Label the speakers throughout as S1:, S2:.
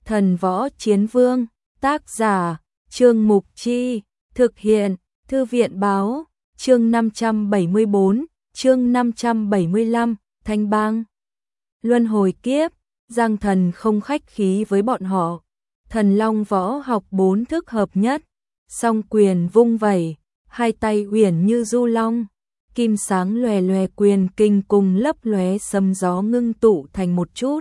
S1: Thần Võ Chiến Vương, tác giả, Trương Mục Chi, thực hiện, Thư viện Báo, chương 574, chương 575, Thanh Bang. Luân hồi kiếp, Giang Thần không khách khí với bọn họ. Thần Long võ học 4 thức hợp nhất, song quyền vung vẩy, hai tay uyển như du long, kim sáng lòe lòe quyền kinh cùng lấp lóe sấm gió ngưng tụ thành một chút.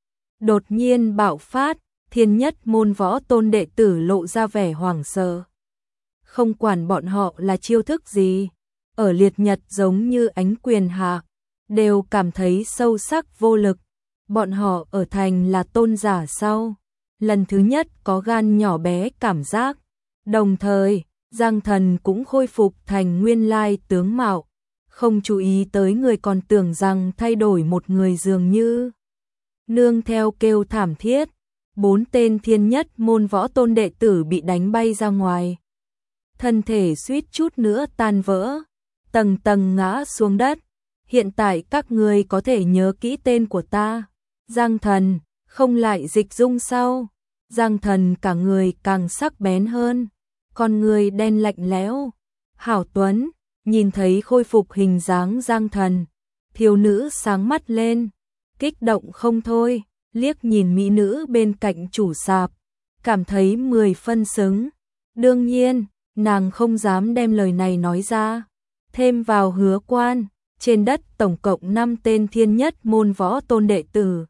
S1: Đột nhiên bạo phát, Thiên Nhất môn võ tôn đệ tử lộ ra vẻ hoảng sợ. Không quản bọn họ là chiêu thức gì, ở liệt nhật giống như ánh quyền hạ, đều cảm thấy sâu sắc vô lực. Bọn họ ở thành là tôn giả sau, lần thứ nhất có gan nhỏ bé cảm giác. Đồng thời, Giang Thần cũng khôi phục thành nguyên lai tướng mạo, không chú ý tới người còn tưởng rằng thay đổi một người dường như. Nương theo kêu thảm thiết, 4 tên Thiên Nhất môn võ tôn đệ tử bị đánh bay ra ngoài. Thân thể suýt chút nữa tan vỡ, tầng tầng ngã xuống đất. Hiện tại các ngươi có thể nhớ kỹ tên của ta. Giang Thần, không lại dịch dung sau. Giang Thần cả người càng sắc bén hơn, con người đen lạnh lẽo. Hảo Tuấn, nhìn thấy khôi phục hình dáng Giang Thần, thiếu nữ sáng mắt lên, kích động không thôi, liếc nhìn mỹ nữ bên cạnh chủ sạp, cảm thấy 10 phân xứng. Đương nhiên, nàng không dám đem lời này nói ra. Thêm vào Hứa Quan, trên đất tổng cộng 5 tên Thiên Nhất môn võ tôn đệ tử.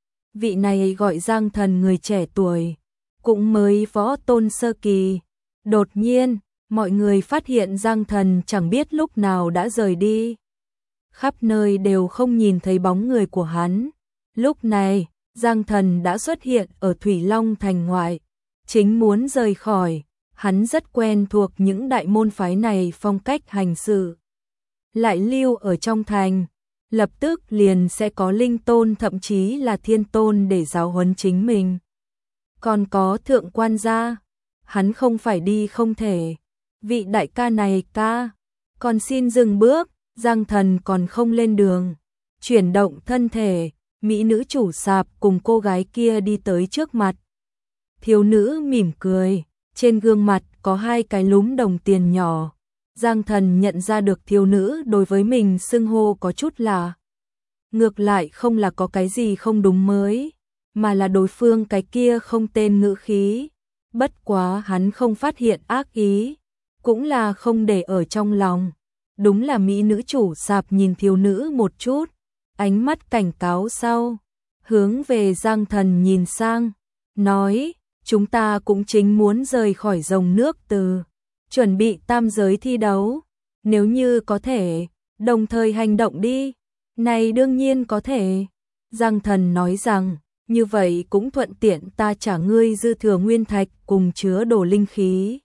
S1: Vị này gọi Giang Thần người trẻ tuổi, cũng mới võ tôn sơ kỳ. Đột nhiên, mọi người phát hiện Giang Thần chẳng biết lúc nào đã rời đi. Khắp nơi đều không nhìn thấy bóng người của hắn. Lúc này, Giang Thần đã xuất hiện ở Thủy Long thành ngoại, chính muốn rời khỏi. Hắn rất quen thuộc những đại môn phái này phong cách hành sự. Lại lưu ở trong thành, lập tức liền sẽ có linh tôn thậm chí là thiên tôn để giáo huấn chính mình. Còn có thượng quan gia, hắn không phải đi không thể. Vị đại ca này ca, còn xin dừng bước. Giang Thần còn không lên đường. Chuyển động thân thể, mỹ nữ chủ sạp cùng cô gái kia đi tới trước mặt. Thiếu nữ mỉm cười, trên gương mặt có 2 cái lúm đồng tiền nhỏ. Giang Thần nhận ra được thiếu nữ đối với mình xưng hô có chút lạ. Ngược lại không là có cái gì không đúng mới, mà là đối phương cái kia không tên ngữ khí. Bất quá hắn không phát hiện ác ý, cũng là không để ở trong lòng. Đúng là mỹ nữ chủ sạp nhìn thiếu nữ một chút, ánh mắt cảnh cáo sau, hướng về Giang Thần nhìn sang, nói, chúng ta cũng chính muốn rời khỏi dòng nước từ, chuẩn bị tam giới thi đấu, nếu như có thể, đồng thời hành động đi. Này đương nhiên có thể. Giang Thần nói rằng, như vậy cũng thuận tiện ta trả ngươi dư thừa nguyên thạch cùng chứa đồ linh khí.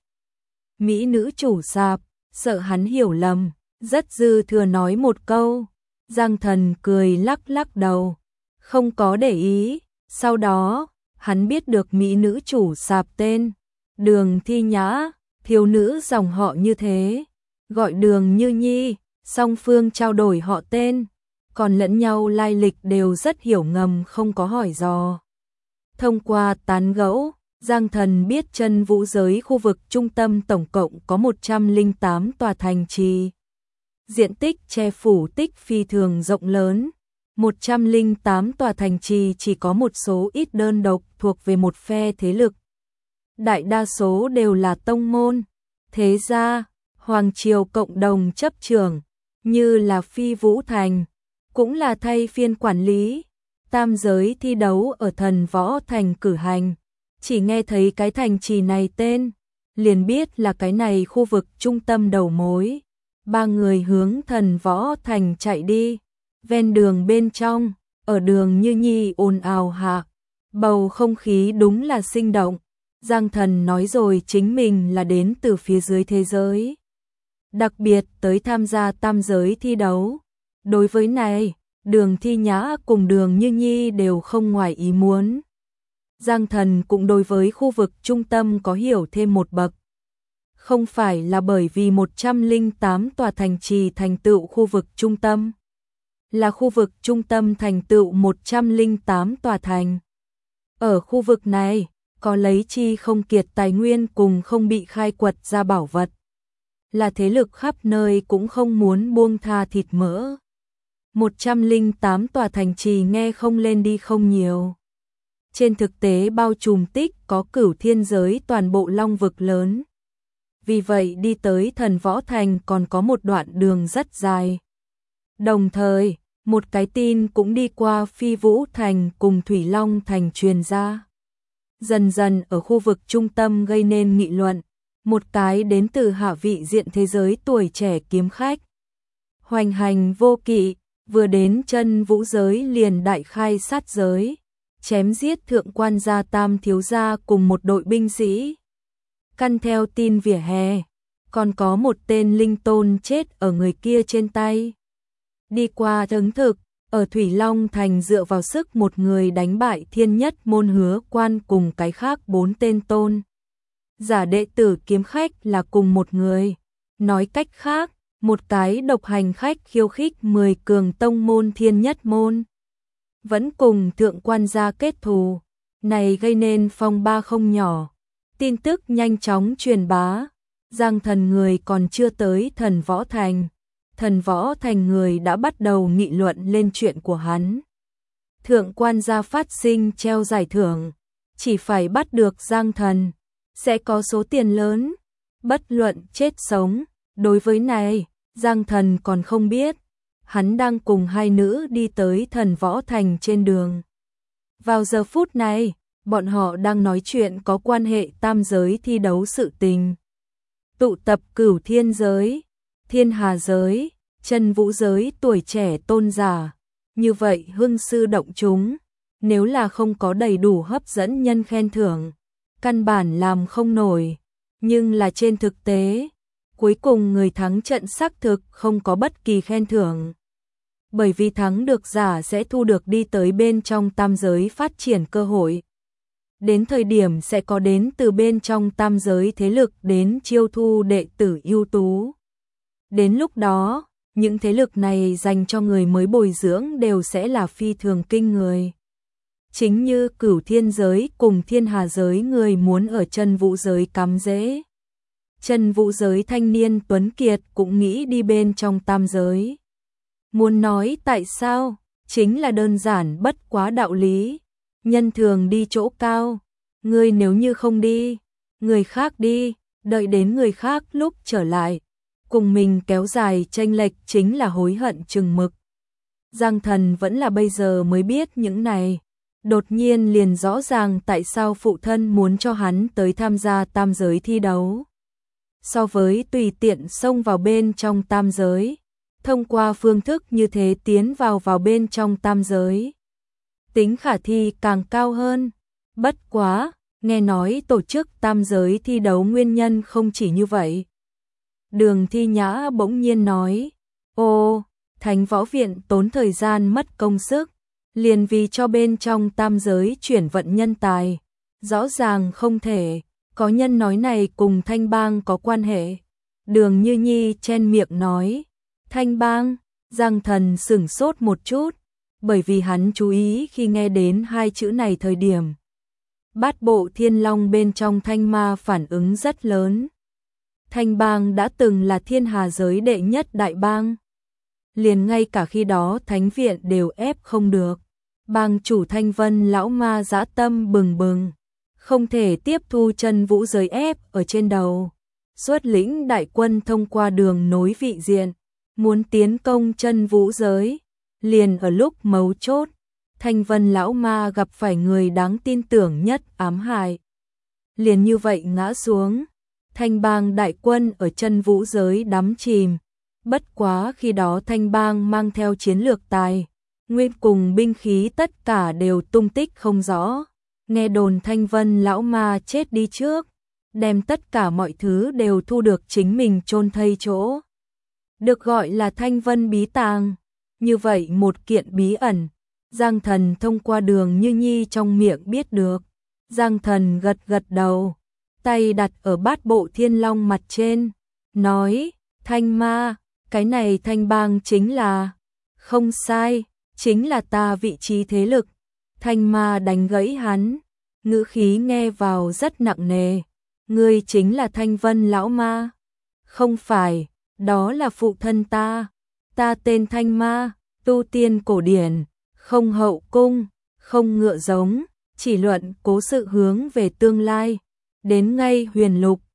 S1: Mỹ nữ chủ sạp, sợ hắn hiểu lầm, rất dư thừa nói một câu. Giang Thần cười lắc lắc đầu, không có để ý. Sau đó, hắn biết được mỹ nữ chủ sạp tên Đường Thi Nhã, thiếu nữ dòng họ như thế, gọi Đường Như Nhi, song phương trao đổi họ tên, còn lẫn nhau lai lịch đều rất hiểu ngầm không có hỏi dò. Thông qua tán gẫu, Giang Thần biết chân vũ giới khu vực trung tâm tổng cộng có 108 tòa thành trì. Diện tích che phủ tích phi thường rộng lớn, 108 tòa thành trì chỉ có một số ít đơn độc thuộc về một phe thế lực. Đại đa số đều là tông môn, thế gia, hoàng triều cộng đồng chấp trưởng, như là Phi Vũ Thành, cũng là thay phiên quản lý. Tam giới thi đấu ở Thần Võ Thành cử hành, chỉ nghe thấy cái thành trì này tên, liền biết là cái này khu vực trung tâm đầu mối. 3 người hướng Thần Võ Thành chạy đi, ven đường bên trong, ở Đường Như Nhi ồn ào hạ, bầu không khí đúng là sinh động. Giang Thần nói rồi chính mình là đến từ phía dưới thế giới, đặc biệt tới tham gia tam giới thi đấu. Đối với này, Đường Thi Nhã cùng Đường Như Nhi đều không ngoài ý muốn. Giang Thần cũng đối với khu vực trung tâm có hiểu thêm một bậc. Không phải là bởi vì 108 tòa thành trì thành tựu khu vực trung tâm, là khu vực trung tâm thành tựu 108 tòa thành. Ở khu vực này, có lấy chi không kiệt tài nguyên cùng không bị khai quật ra bảo vật. Là thế lực khắp nơi cũng không muốn buông tha thịt mỡ. 108 tòa thành trì nghe không lên đi không nhiều. Trên thực tế bao trùm tích có cửu thiên giới toàn bộ long vực lớn. Vì vậy đi tới Thần Võ Thành còn có một đoạn đường rất dài. Đồng thời, một cái tin cũng đi qua Phi Vũ Thành cùng Thủy Long Thành truyền ra. Dần dần ở khu vực trung tâm gây nên nghị luận. Một cái đến từ hạ vị diện thế giới tuổi trẻ kiếm khách. Hoành hành vô kỵ, vừa đến chân vũ giới liền đại khai sát giới. Chém giết thượng quan gia tam thiếu gia cùng một đội binh sĩ. Căn theo tin vỉa hè, còn có một tên linh tôn chết ở người kia trên tay. Đi qua chứng thực, ở Thủy Long Thành dựa vào sức một người đánh bại thiên nhất môn Hứa Quan cùng cái khác 4 tên tôn. Giả đệ tử kiếm khách là cùng một người. Nói cách khác, một cái độc hành khách khiêu khích 10 cường tông môn thiên nhất môn. Vẫn cùng thượng quan gia kết thù, này gây nên phong ba không nhỏ. Tin tức nhanh chóng truyền bá, Giang Thần người còn chưa tới Thần Võ Thành. Thần Võ Thành người đã bắt đầu nghị luận lên chuyện của hắn. Thượng quan gia phát sinh treo giải thưởng, chỉ phải bắt được Giang Thần, sẽ có số tiền lớn, bất luận chết sống. Đối với này, Giang Thần còn không biết. Hắn đang cùng hai nữ đi tới Thần Võ Thành trên đường. Vào giờ phút này, bọn họ đang nói chuyện có quan hệ tam giới thi đấu sự tình. Tụ tập cửu thiên giới, thiên hà giới, chân vũ giới tuổi trẻ tôn giả. Như vậy hưng sư động chúng, nếu là không có đầy đủ hấp dẫn nhân khen thưởng, căn bản làm không nổi. Nhưng là trên thực tế, cuối cùng người thắng trận xác thực không có bất kỳ khen thưởng. Bởi vì thắng được giả sẽ thu được đi tới bên trong tam giới phát triển cơ hội. Đến thời điểm sẽ có đến từ bên trong tam giới thế lực đến chiêu thu đệ tử ưu tú. Đến lúc đó, những thế lực này dành cho người mới bồi dưỡng đều sẽ là phi thường kinh người. Chính như cửu thiên giới cùng thiên hà giới người muốn ở chân vũ giới cắm rễ. Chân vũ giới thanh niên tuấn kiệt cũng nghĩ đi bên trong tam giới. Muốn nói tại sao, chính là đơn giản bất quá đạo lý. Nhân thường đi chỗ cao, người nếu như không đi, người khác đi, đợi đến người khác lúc trở lại. Cùng mình kéo dài chênh lệch chính là hối hận chừng mực. Giang Thần vẫn là bây giờ mới biết những này. Đột nhiên liền rõ ràng tại sao phụ thân muốn cho hắn tới tham gia tam giới thi đấu. So với tùy tiện xông vào bên trong tam giới, thông qua phương thức như thế tiến vào bên trong tam giới, tính khả thi càng cao hơn. Bất quá, nghe nói tổ chức tam giới thi đấu nguyên nhân không chỉ như vậy. Đường Thi Nhã bỗng nhiên nói, ô, Thánh Võ Viện tốn thời gian mất công sức, liền vì cho bên trong tam giới chuyển vận nhân tài. Rõ ràng không thể, có nhân nói này cùng Thanh Bang có quan hệ. Đường Như Nhi chen miệng nói, Thanh Bang. Giang Thần sửng sốt một chút, bởi vì hắn chú ý khi nghe đến hai chữ này thời điểm. Bát bộ thiên long bên trong thanh ma phản ứng rất lớn. Thanh Bang đã từng là thiên hà giới đệ nhất đại bang. Liền ngay cả khi đó thánh viện đều ép không được. Bang chủ Thanh Vân lão ma dã tâm bừng bừng, không thể tiếp thu chân vũ giới ép ở trên đầu. Xuất lĩnh đại quân thông qua đường nối vị diện, muốn tiến công chân vũ giới. Liền ở lúc mấu chốt, Thanh Vân lão ma gặp phải người đáng tin tưởng nhất ám hại. Liền như vậy ngã xuống. Thanh Bang đại quân ở chân vũ giới đắm chìm. Bất quá khi đó Thanh Bang mang theo chiến lược tài, nguyên cùng binh khí tất cả đều tung tích không rõ. Nghe đồn Thanh Vân lão ma chết đi trước, đem tất cả mọi thứ đều thu được chính mình chôn thây chỗ. Được gọi là Thanh Vân bí tàng. Như vậy một kiện bí ẩn, Giang Thần thông qua Đường Như Nhi trong miệng biết được. Giang Thần gật gật đầu, tay đặt ở bát bộ thiên long mặt trên, nói, Thanh ma, cái này Thanh Bang chính là, không sai, chính là ta vị trí thế lực. Thanh ma đánh gãy hắn, ngữ khí nghe vào rất nặng nề. Ngươi chính là Thanh Vân lão ma? Không phải, đó là phụ thân ta. Ta tên Thanh Ma, tu tiên cổ điển, không hậu cung, không ngựa giống, chỉ luận cố sự hướng về tương lai. Đến ngay Huyền Lục,